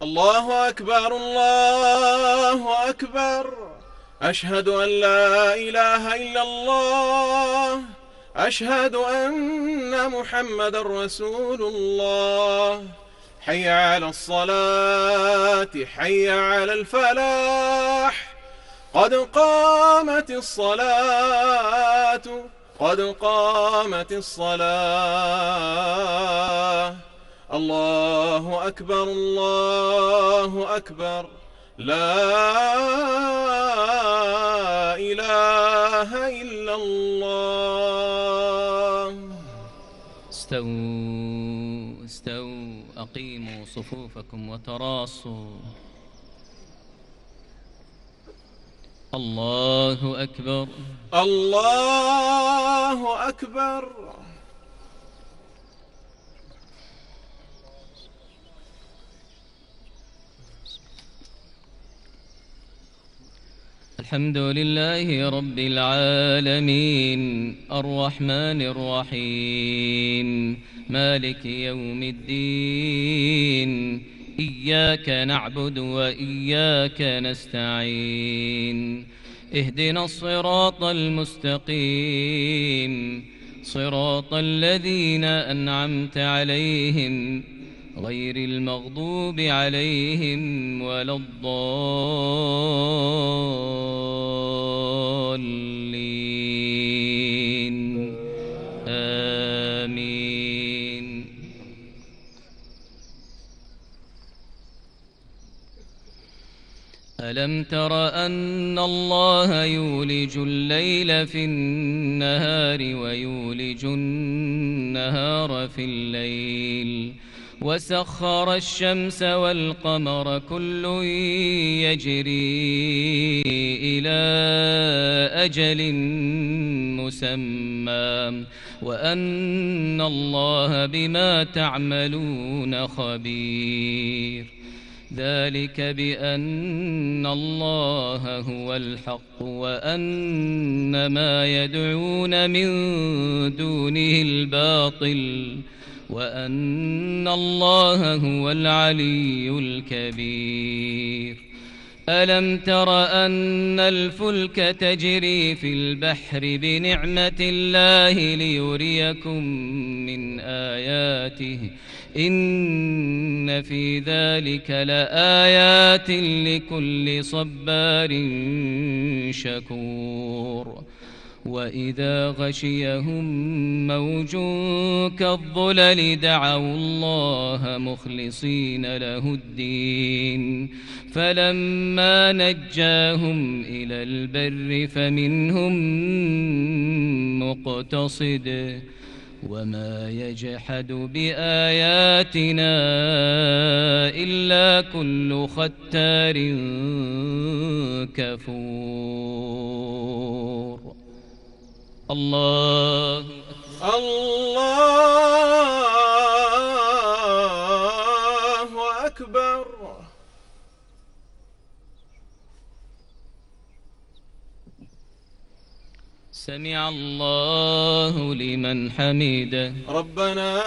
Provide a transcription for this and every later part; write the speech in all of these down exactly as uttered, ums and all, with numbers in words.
الله أكبر الله أكبر. أشهد أن لا إله إلا الله. أشهد أن محمد رسول الله. حي على الصلاة حي على الفلاح. قد قامت الصلاة قد قامت الصلاة. الله أكبر الله أكبر. لا إله إلا الله. استووا استووا أقيموا صفوفكم وتراصوا. الله أكبر الله أكبر. الحمد لله رب العالمين الرحمن الرحيم مالك يوم الدين. إياك نعبد وإياك نستعين. اهدنا الصراط المستقيم صراط الذين أنعمت عليهم غير المغضوب عليهم ولا الضالين. آمين. ألم تر أن الله يولج الليل في النهار ويولج النهار في الليل وسخر الشمس والقمر كل يجري إلى أجل مسمى وأن الله بما تعملون خبير. ذلك بأن الله هو الحق وأن ما يدعون من دونه الباطل وأن الله هو العلي الكبير. ألم تر أن الفلك تجري في البحر بنعمة الله ليريكم من آياته إن في ذلك لآيات لكل صبار شكور. وإذا غشيهم موج كالظلل دعوا الله مخلصين له الدين فلما نجاهم إلى البر فمنهم مقتصد وما يجحد بآياتنا إلا كل ختار كفور. الله الله أكبر. سمع الله لمن حمده. ربنا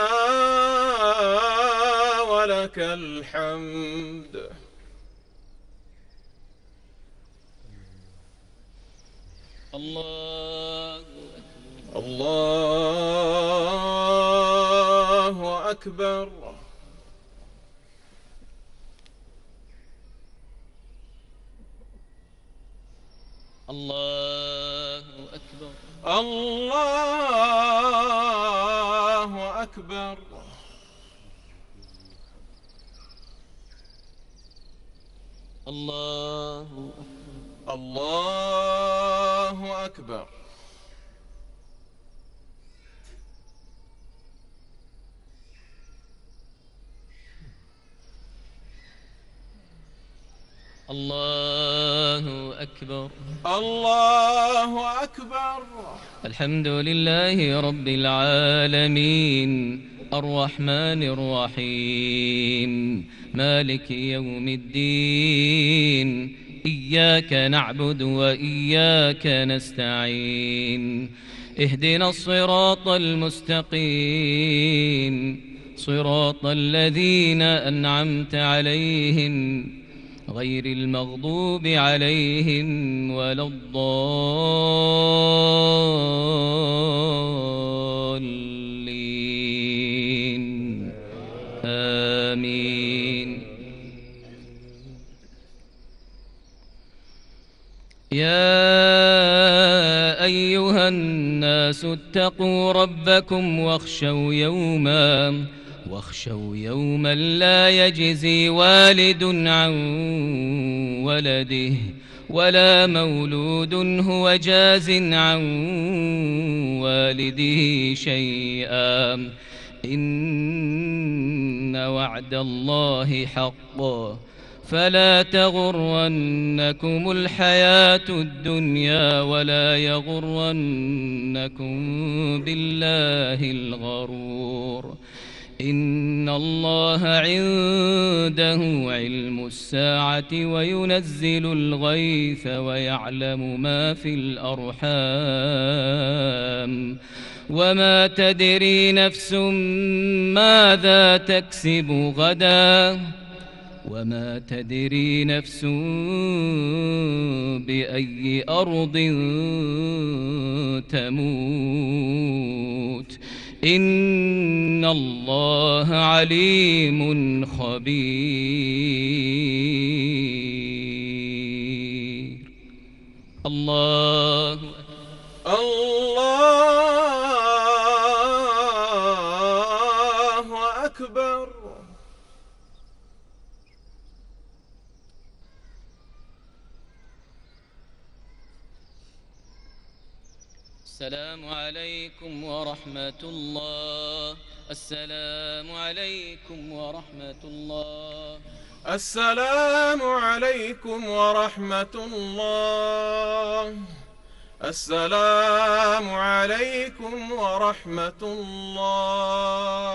ولك الحمد. الله الله أكبر. الله أكبر. الله أكبر. الله الله أكبر. الله أكبر. الله أكبر. الحمد لله رب العالمين الرحمن الرحيم مالك يوم الدين. إياك نعبد وإياك نستعين. اهدنا الصراط المستقيم صراط الذين أنعمت عليهم غير المغضوب عليهم ولا الضالين آمين. يا أيها الناس اتقوا ربكم واخشوا يوما واخشوا يوما لا يجزي والد عن ولده ولا مولود هو جاز عن والده شيئا إن وعد الله حق فلا تغرنكم الحياة الدنيا ولا يغرنكم بالله الغرور إن الله عنده علم الساعة وينزل الغيث ويعلم ما في الأرحام وما تدري نفس ماذا تكسب غدا وما تدري نفس بأي أرض تموت إن الله عليم خبير. الله الله أكبر. السلام عليكم ورحمة الله. السلام عليكم ورحمة الله. السلام عليكم ورحمة الله. السلام عليكم ورحمة الله.